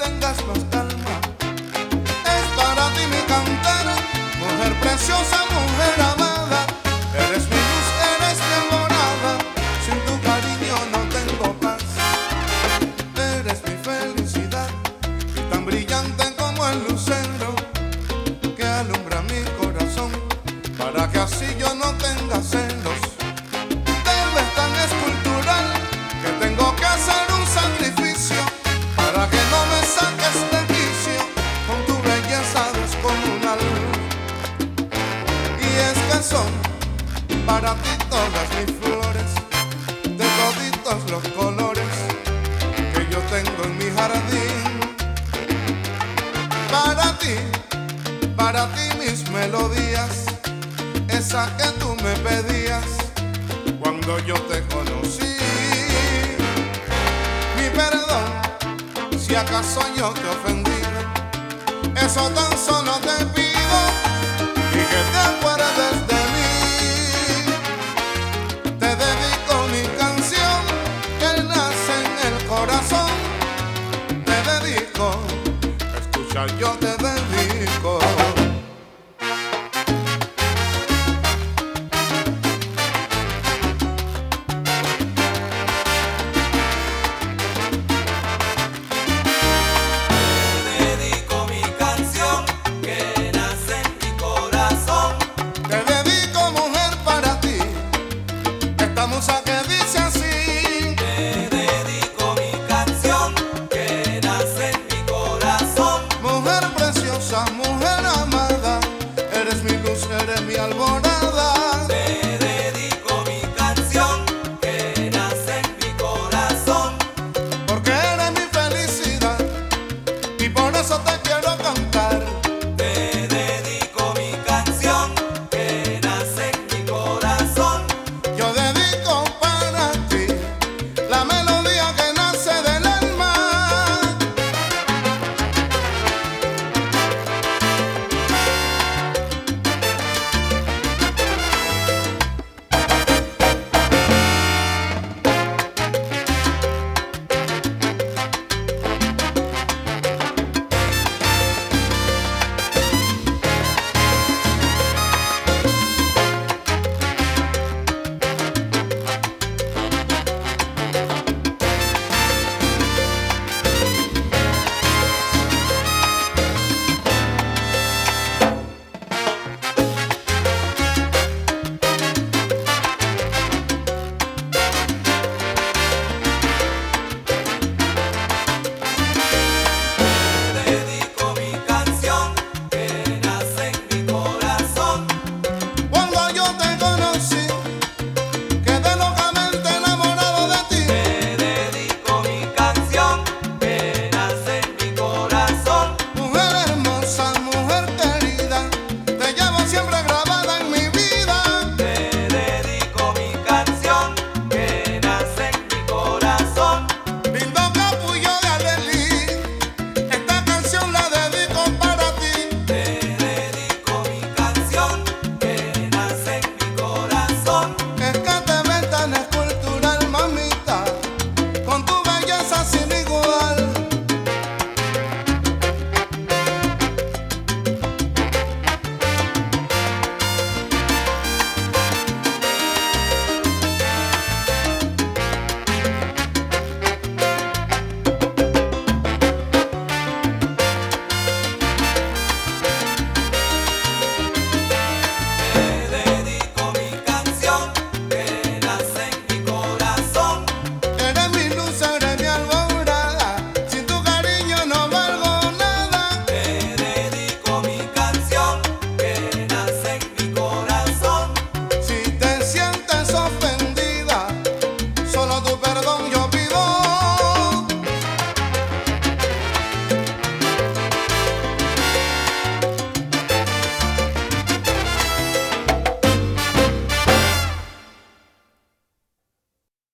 tengas más calma. Es para ti mi cantar, mujer preciosa, mujer amada. Eres mi luz, eres mi alborada, sin tu cariño no tengo paz. Eres mi felicidad y tan brillante como el lucero que alumbra mi corazón, para que así yo no tenga celos. Tal vez tan escultural que tengo que hacer un sacrificio para que no me saques de quicio con tu belleza descomunal. Y es que son para ti todas mis flores, de toditos los colores que yo tengo en mi jardín. Para ti mis melodías, esa que tú me pedías cuando yo te conocí. Mi perdón si acaso yo te ofendí, eso tan solo te pido, y que te acuerdes de mí. Te dedico mi canción que nace en el corazón. Te dedico a escuchar yo te